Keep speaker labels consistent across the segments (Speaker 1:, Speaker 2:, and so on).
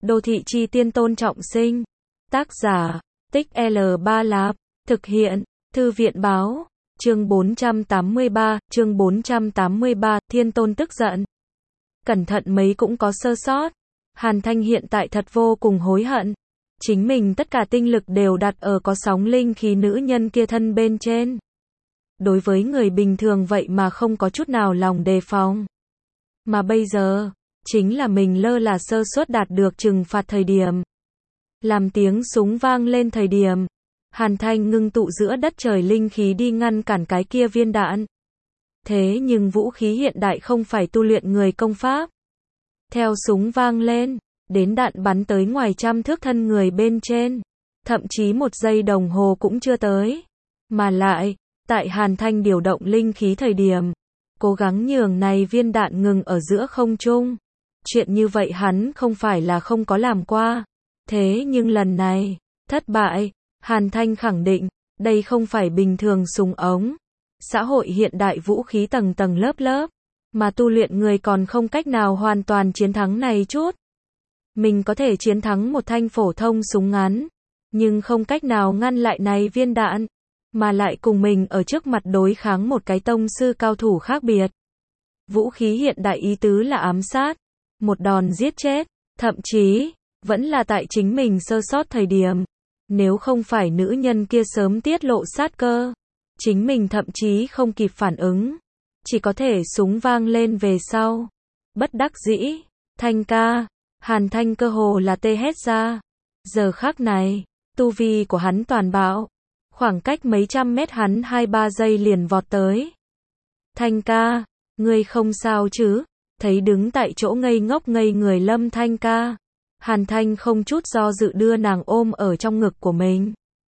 Speaker 1: Đô thị chi tiên Tôn Trọng Sinh. Tác giả, Tích L3 Lạp. Thực hiện, Thư viện báo. Chương 483, Thiên Tôn tức giận. Cẩn thận mấy cũng có sơ sót. Hàn Thanh hiện tại thật vô cùng hối hận. Chính mình tất cả tinh lực đều đặt ở có sóng linh khí nữ nhân kia thân bên trên. Đối với người bình thường vậy mà không có chút nào lòng đề phòng. Mà bây giờ, chính là mình lơ là sơ suất đạt được trừng phạt thời điểm. Làm tiếng súng vang lên thời điểm, Hàn Thanh ngưng tụ giữa đất trời linh khí đi ngăn cản cái kia viên đạn. Thế nhưng vũ khí hiện đại không phải tu luyện người công pháp. Theo súng vang lên, đến đạn bắn tới ngoài trăm thước thân người bên trên. Thậm chí 1 giây đồng hồ cũng chưa tới. Mà lại, tại Hàn Thanh điều động linh khí thời điểm, cố gắng nhường này viên đạn ngừng ở giữa không trung. Chuyện như vậy hắn không phải là không có làm qua. Thế nhưng lần này, thất bại. Hàn Thanh khẳng định, đây không phải bình thường súng ống. Xã hội hiện đại vũ khí tầng tầng lớp lớp, mà tu luyện người còn không cách nào hoàn toàn chiến thắng này chút. Mình có thể chiến thắng một thanh phổ thông súng ngắn, nhưng không cách nào ngăn lại này viên đạn, mà lại cùng mình ở trước mặt đối kháng một cái tông sư cao thủ khác biệt. Vũ khí hiện đại ý tứ là ám sát, một đòn giết chết, thậm chí, vẫn là tại chính mình sơ sót thời điểm. Nếu không phải nữ nhân kia sớm tiết lộ sát cơ, chính mình thậm chí không kịp phản ứng, chỉ có thể súng vang lên về sau. Bất đắc dĩ, Thanh ca, Hàn Thanh cơ hồ là tê hét ra. Giờ khắc này, tu vi của hắn toàn bạo, khoảng cách mấy trăm mét hắn 2-3 giây liền vọt tới. Thanh ca, ngươi không sao chứ? Thấy đứng tại chỗ ngây ngốc ngây người Lâm Thanh ca, Hàn Thanh không chút do dự đưa nàng ôm ở trong ngực của mình.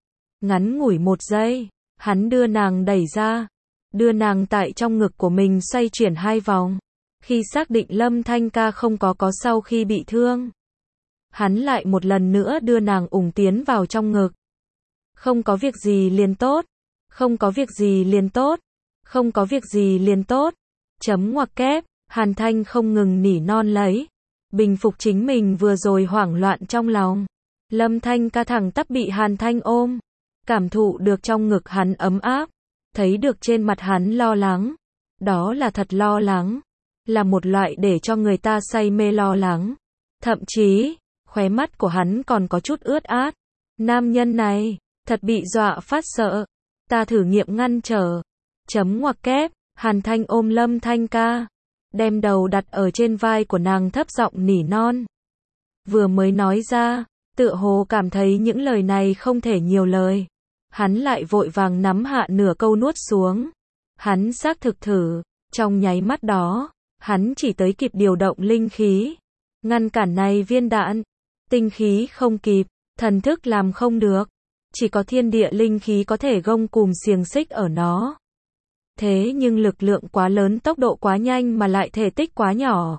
Speaker 1: Ngắn ngủi 1 giây, hắn đưa nàng đẩy ra, đưa nàng tại trong ngực của mình xoay chuyển 2 vòng. Khi xác định Lâm Thanh ca không có sau khi bị thương, hắn lại một lần nữa đưa nàng ủng tiến vào trong ngực. Không có việc gì liền tốt, không có việc gì liền tốt, không có việc gì liền tốt. Chấm ngoặc kép, Hàn Thanh không ngừng nỉ non lấy, bình phục chính mình vừa rồi hoảng loạn trong lòng. Lâm Thanh ca thẳng tắp bị Hàn Thanh ôm, cảm thụ được trong ngực hắn ấm áp, thấy được trên mặt hắn lo lắng. Đó là thật lo lắng, là một loại để cho người ta say mê lo lắng. Thậm chí, khóe mắt của hắn còn có chút ướt át. Nam nhân này, thật bị dọa phát sợ. Ta thử nghiệm ngăn trở. Chấm ngoặc kép, Hàn Thanh ôm Lâm Thanh ca, đem đầu đặt ở trên vai của nàng thấp giọng nỉ non. Vừa mới nói ra, tựa hồ cảm thấy những lời này không thể nhiều lời. Hắn lại vội vàng nắm hạ nửa câu nuốt xuống. Hắn xác thực thử, trong nháy mắt đó, hắn chỉ tới kịp điều động linh khí, ngăn cản này viên đạn. Tinh khí không kịp, thần thức làm không được, chỉ có thiên địa linh khí có thể gông cùm xiềng xích ở nó. Thế nhưng lực lượng quá lớn, tốc độ quá nhanh mà lại thể tích quá nhỏ.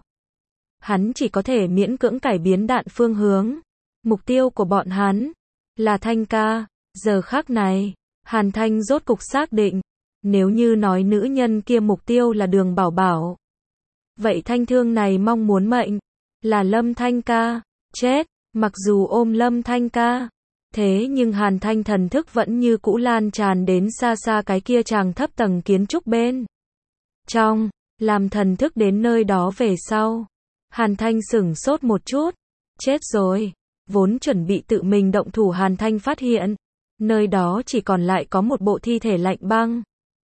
Speaker 1: Hắn chỉ có thể miễn cưỡng cải biến đạn phương hướng. Mục tiêu của bọn hắn là Thanh ca. Giờ khắc này, Hàn Thanh rốt cục xác định, nếu như nói nữ nhân kia mục tiêu là Đường Bảo Bảo, vậy thanh thương này mong muốn mệnh là Lâm Thanh ca. Chết, mặc dù ôm Lâm Thanh ca, thế nhưng Hàn Thanh thần thức vẫn như cũ lan tràn đến xa xa cái kia tràng thấp tầng kiến trúc bên trong. Làm thần thức đến nơi đó về sau, Hàn Thanh sửng sốt một chút. Chết rồi. Vốn chuẩn bị tự mình động thủ Hàn Thanh phát hiện, nơi đó chỉ còn lại có một bộ thi thể lạnh băng.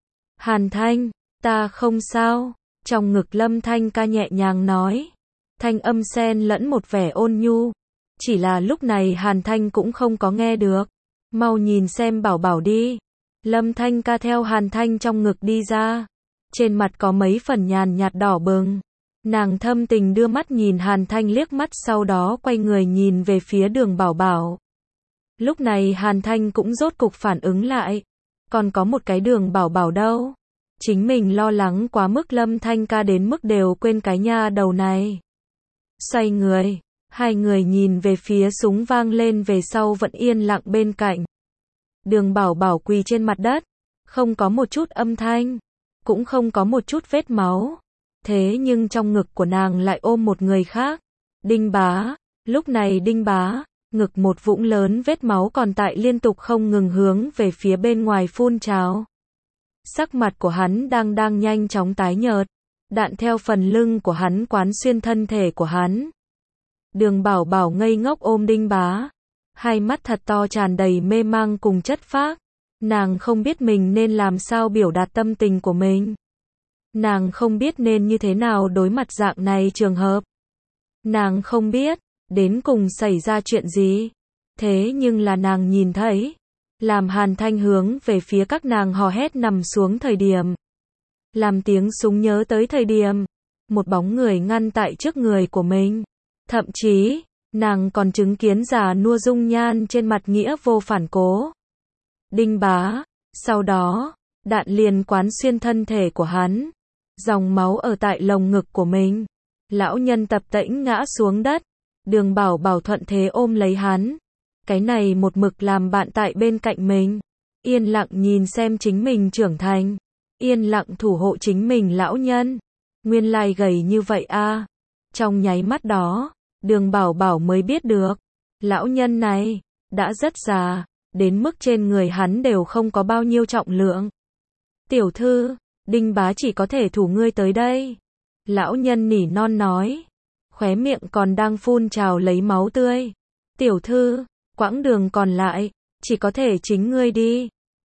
Speaker 1: Hàn Thanh, ta không sao. Trong ngực Lâm Thanh ca nhẹ nhàng nói, thanh âm xen lẫn một vẻ ôn nhu. Chỉ là lúc này Hàn Thanh cũng không có nghe được. Mau nhìn xem Bảo Bảo đi. Lâm Thanh ca theo Hàn Thanh trong ngực đi ra, trên mặt có mấy phần nhàn nhạt đỏ bừng. Nàng thâm tình đưa mắt nhìn Hàn Thanh liếc mắt, sau đó quay người nhìn về phía Đường Bảo Bảo. Lúc này Hàn Thanh cũng rốt cục phản ứng lại, còn có một cái Đường Bảo Bảo đâu. Chính mình lo lắng quá mức Lâm Thanh ca đến mức đều quên cái nha đầu này. Xoay người, hai người nhìn về phía súng vang lên về sau vẫn yên lặng bên cạnh. Đường Bảo Bảo quỳ trên mặt đất, không có một chút âm thanh, cũng không có một chút vết máu. Thế nhưng trong ngực của nàng lại ôm một người khác. Đinh bá, Lúc này Đinh Bá, ngực một vũng lớn vết máu còn tại liên tục không ngừng hướng về phía bên ngoài phun trào. Sắc mặt của hắn đang nhanh chóng tái nhợt, đạn theo phần lưng của hắn quán xuyên thân thể của hắn. Đường Bảo Bảo ngây ngốc ôm Đinh Bá, hai mắt thật to tràn đầy mê mang cùng chất phác. Nàng không biết mình nên làm sao biểu đạt tâm tình của mình. Nàng không biết nên như thế nào đối mặt dạng này trường hợp. Nàng không biết, đến cùng xảy ra chuyện gì. Thế nhưng là nàng nhìn thấy, làm Hàn Thanh hướng về phía các nàng hò hét nằm xuống thời điểm. Làm tiếng súng nhớ tới thời điểm, một bóng người ngăn tại trước người của mình. Thậm chí, nàng còn chứng kiến già nua dung nhan trên mặt nghĩa vô phản cố. Đinh Bá, sau đó, đạn liền quán xuyên thân thể của hắn. Dòng máu ở tại lồng ngực của mình. Lão nhân tập tễnh ngã xuống đất. Đường Bảo Bảo thuận thế ôm lấy hắn. Cái này một mực làm bạn tại bên cạnh mình. Yên lặng nhìn xem chính mình trưởng thành. Yên lặng thủ hộ chính mình lão nhân. Nguyên lai gầy như vậy a. Trong nháy mắt đó, Đường Bảo Bảo mới biết được. Lão nhân này, đã rất già. Đến mức trên người hắn đều không có bao nhiêu trọng lượng. Tiểu thư, Đinh Bá chỉ có thể thủ ngươi tới đây. Lão nhân nỉ non nói. Khóe miệng còn đang phun trào lấy máu tươi. Tiểu thư, quãng đường còn lại, chỉ có thể chính ngươi đi.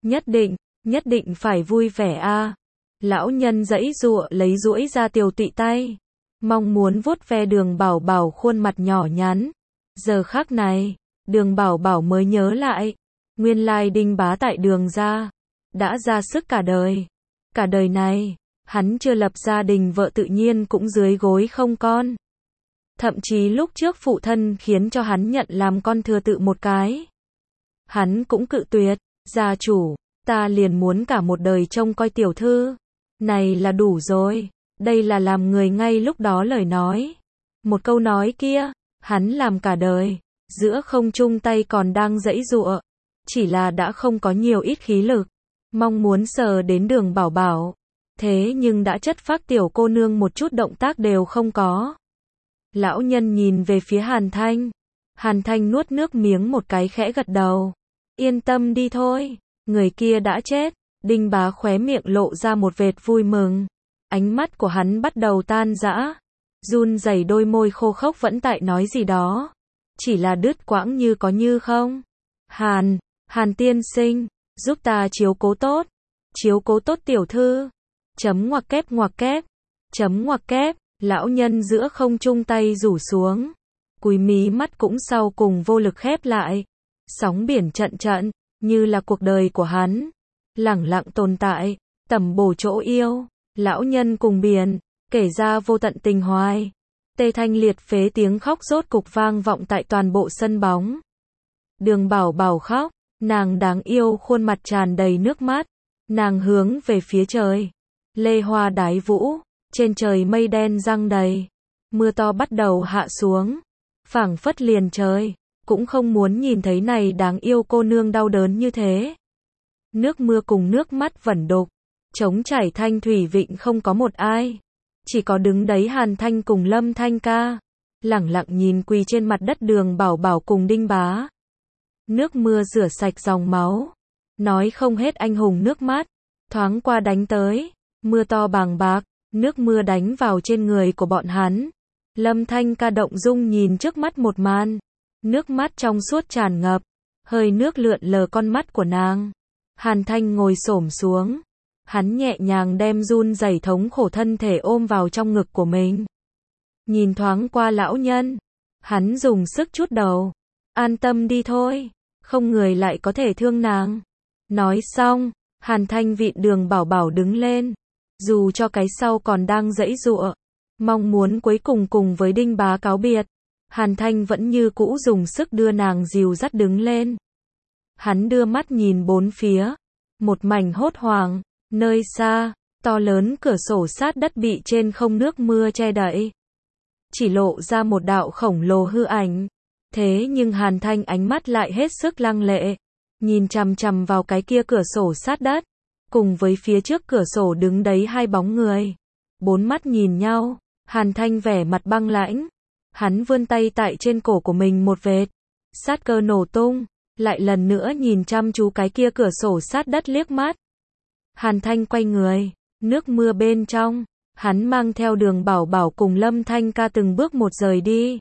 Speaker 1: Nhất định phải vui vẻ a. Lão nhân giãy giụa lấy duỗi ra tiều tụy tay. Mong muốn vuốt ve Đường Bảo Bảo khuôn mặt nhỏ nhắn. Giờ khắc này, Đường Bảo Bảo mới nhớ lại. Nguyên lai Đinh Bá tại Đường gia đã ra sức cả đời. Cả đời này, hắn chưa lập gia đình, vợ tự nhiên cũng dưới gối không con. Thậm chí lúc trước phụ thân khiến cho hắn nhận làm con thừa tự một cái. Hắn cũng cự tuyệt, gia chủ, ta liền muốn cả một đời trông coi tiểu thư. Này là đủ rồi, đây là làm người ngay lúc đó lời nói. Một câu nói kia, hắn làm cả đời, giữa không trung tay còn đang giãy giụa. Chỉ là đã không có nhiều ít khí lực, mong muốn sờ đến Đường Bảo Bảo. Thế nhưng đã chất phác tiểu cô nương một chút động tác đều không có. Lão nhân nhìn về phía Hàn Thanh. Hàn Thanh nuốt nước miếng một cái khẽ gật đầu. Yên tâm đi thôi, người kia đã chết. Đinh Bá khóe miệng lộ ra một vệt vui mừng. Ánh mắt của hắn bắt đầu tan rã. Run rẩy đôi môi khô khốc vẫn tại nói gì đó. Chỉ là đứt quãng như có như không. Hàn tiên sinh, giúp ta chiếu cố tốt tiểu thư. Chấm ngoặc kép. Chấm ngoặc kép, lão nhân giữa không trung tay rủ xuống. Cúi mí mắt cũng sau cùng vô lực khép lại. Sóng biển trận, như là cuộc đời của hắn. Lẳng lặng tồn tại, tầm bổ chỗ yêu. Lão nhân cùng biển, kể ra vô tận tình hoài. Tê thanh liệt phế tiếng khóc rốt cục vang vọng tại toàn bộ sân bóng. Đường Bảo Bảo khóc. Nàng đáng yêu khuôn mặt tràn đầy nước mắt. Nàng hướng về phía trời. Lê hoa đái vũ. Trên trời mây đen giăng đầy. Mưa to bắt đầu hạ xuống. Phảng phất liền trời cũng không muốn nhìn thấy này đáng yêu cô nương đau đớn như thế. Nước mưa cùng nước mắt vẩn đục. Trống chảy thanh thủy vịnh không có một ai. Chỉ có đứng đấy Hàn Thanh cùng Lâm Thanh ca. Lẳng lặng nhìn quỳ trên mặt đất Đường Bảo Bảo cùng Đinh Bá. Nước mưa rửa sạch dòng máu. Nói không hết anh hùng nước mắt. Thoáng qua đánh tới. Mưa to bàng bạc. Nước mưa đánh vào trên người của bọn hắn. Lâm Thanh ca động dung nhìn trước mắt một màn. Nước mắt trong suốt tràn ngập. Hơi nước lượn lờ con mắt của nàng. Hàn Thanh ngồi xổm xuống. Hắn nhẹ nhàng đem run rẩy thống khổ thân thể ôm vào trong ngực của mình. Nhìn thoáng qua lão nhân. Hắn dùng sức trút đầu. An tâm đi thôi. Không người lại có thể thương nàng. Nói xong, Hàn Thanh vịn Đường Bảo Bảo đứng lên. Dù cho cái sau còn đang giãy giụa. Mong muốn cuối cùng cùng với Đinh Bá cáo biệt. Hàn Thanh vẫn như cũ dùng sức đưa nàng dìu dắt đứng lên. Hắn đưa mắt nhìn bốn phía. Một mảnh hốt hoảng. Nơi xa, to lớn cửa sổ sát đất bị trên không nước mưa che đậy. Chỉ lộ ra một đạo khổng lồ hư ảnh. Thế nhưng Hàn Thanh ánh mắt lại hết sức lăng lệ. Nhìn chằm chằm vào cái kia cửa sổ sát đất. Cùng với phía trước cửa sổ đứng đấy hai bóng người. Bốn mắt nhìn nhau. Hàn Thanh vẻ mặt băng lãnh. Hắn vươn tay tại trên cổ của mình một vệt. Sát cơ nổ tung. Lại lần nữa nhìn chăm chú cái kia cửa sổ sát đất liếc mắt. Hàn Thanh quay người. Nước mưa bên trong. Hắn mang theo Đường Bảo Bảo cùng Lâm Thanh Ca từng bước một rời đi.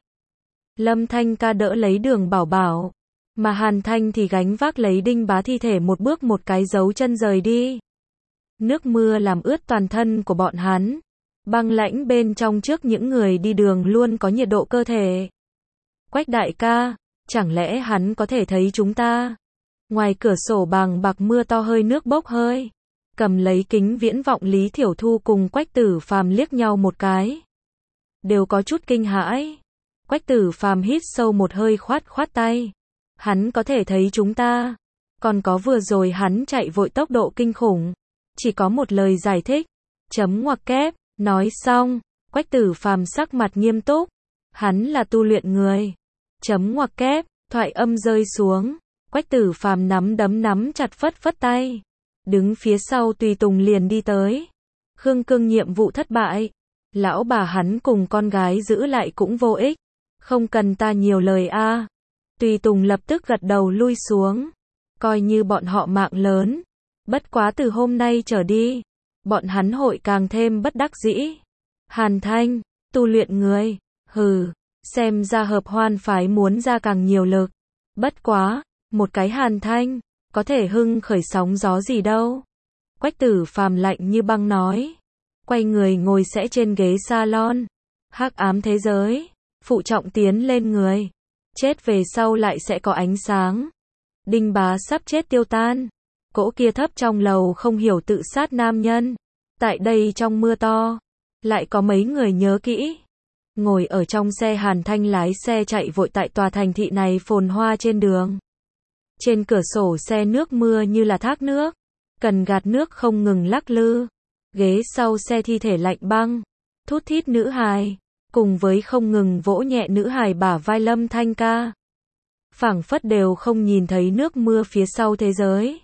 Speaker 1: Lâm Thanh Ca đỡ lấy Đường Bảo Bảo. Mà Hàn Thanh thì gánh vác lấy Đinh Bá thi thể một bước một cái giấu chân rời đi. Nước mưa làm ướt toàn thân của bọn hắn. Băng lãnh bên trong trước những người đi đường luôn có nhiệt độ cơ thể. Quách đại ca, chẳng lẽ hắn có thể thấy chúng ta? Ngoài cửa sổ bàng bạc mưa to hơi nước bốc hơi. Cầm lấy kính viễn vọng Lý Thiểu Thu cùng Quách Tử Phàm liếc nhau một cái. Đều có chút kinh hãi. Quách Tử Phàm hít sâu một hơi khoát tay. Hắn có thể thấy chúng ta. Còn có vừa rồi hắn chạy vội tốc độ kinh khủng. Chỉ có một lời giải thích. Chấm ngoặc kép. Nói xong, Quách Tử Phàm sắc mặt nghiêm túc. Hắn là tu luyện người. Chấm ngoặc kép. Thoại âm rơi xuống. Quách Tử Phàm nắm chặt phất tay. Đứng phía sau tùy tùng liền đi tới. Khương Cương nhiệm vụ thất bại. Lão bà hắn cùng con gái giữ lại cũng vô ích. Không cần ta nhiều lời a. Tùy tùng lập tức gật đầu lui xuống. Coi như bọn họ mạng lớn. Bất quá từ hôm nay trở đi, bọn hắn hội càng thêm bất đắc dĩ. Hàn Thanh, tu luyện người. Hừ, xem ra Hợp Hoan phái muốn ra càng nhiều lực. Bất quá, một cái Hàn Thanh, có thể hưng khởi sóng gió gì đâu. Quách Tử Phàm lạnh như băng nói. Quay người ngồi sẽ trên ghế salon. Hắc ám thế giới. Phụ trọng tiến lên người. Chết về sau lại sẽ có ánh sáng. Đinh Bá sắp chết tiêu tan. Cỗ kia thấp trong lầu không hiểu tự sát nam nhân. Tại đây trong mưa to. Lại có mấy người nhớ kỹ. Ngồi ở trong xe Hàn Thanh lái xe chạy vội tại tòa thành thị này phồn hoa trên đường. Trên cửa sổ xe nước mưa như là thác nước. Cần gạt nước không ngừng lắc lư. Ghế sau xe thi thể lạnh băng. Thút thít nữ hài. Cùng với không ngừng vỗ nhẹ nữ hài bả vai Lâm Thanh Ca. Phảng phất đều không nhìn thấy nước mưa phía sau thế giới.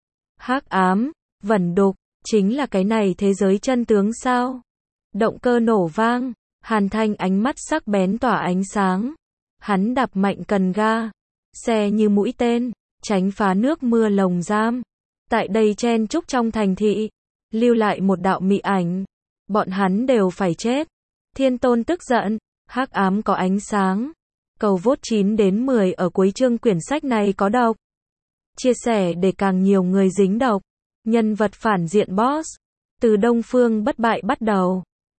Speaker 1: Hắc ám, vẩn đục, chính là cái này thế giới chân tướng sao? Động cơ nổ vang, Hàn Thanh ánh mắt sắc bén tỏa ánh sáng. Hắn đạp mạnh cần ga. Xe như mũi tên, tránh phá nước mưa lồng giam. Tại đây chen chúc trong thành thị, lưu lại một đạo mị ảnh. Bọn hắn đều phải chết. Thiên Tôn tức giận, hắc ám có ánh sáng. Cầu vote 9 đến 10 ở cuối chương quyển sách này có độc. Chia sẻ để càng nhiều người dính độc. Nhân vật phản diện boss. Từ Đông Phương bất bại bắt đầu.